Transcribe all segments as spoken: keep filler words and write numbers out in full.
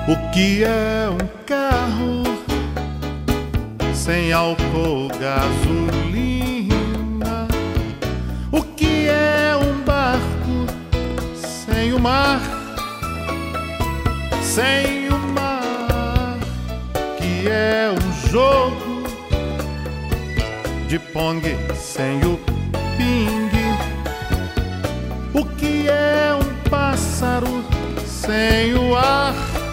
O que é um carro sem álcool, gasolina? O que é um barco sem o mar? Sem o mar. O que é um jogo de pong sem o pingue? O que é um pássaro sem o ar?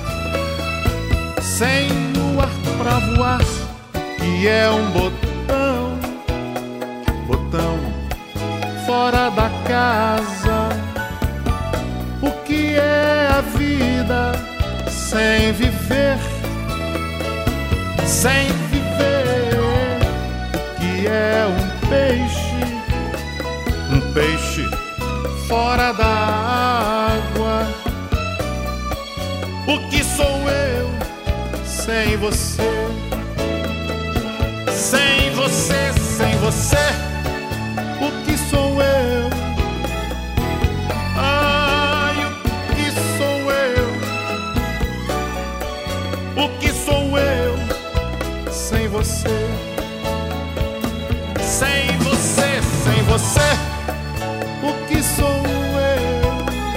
Sem o ar pra voar. Que é um botão, botão fora da casa. O que é a vida sem viver, sem viver? O que é um peixe, um peixe fora da água? O que sou eu sem você? Sem você, sem você, o que sou eu? Ai, o que sou eu? O que sou eu sem você? Sem você, sem você, o que sou eu?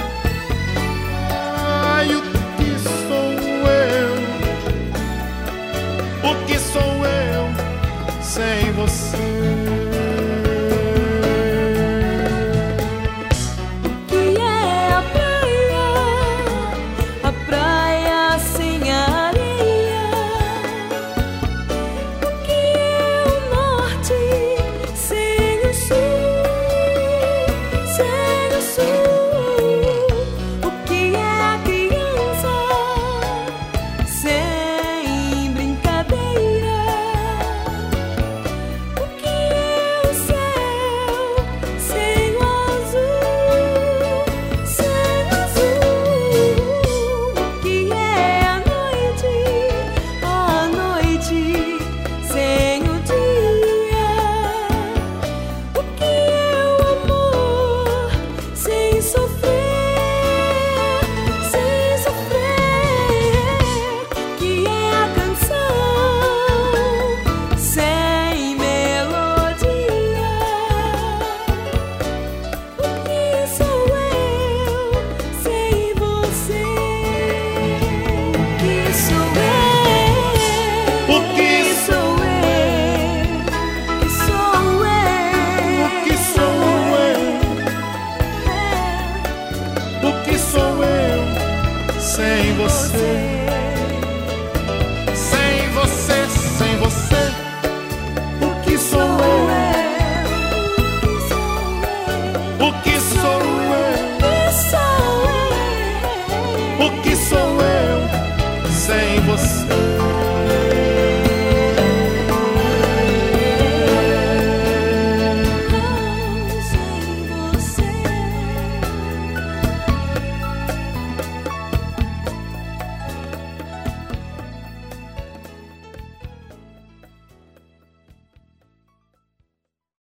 Ai, o que sou eu? O que sou eu sem você? O que é a praia? A praia sem areia. O que é o norte sem o sul? Sem o sul. O que é a criança sem brincadeira? Sem você.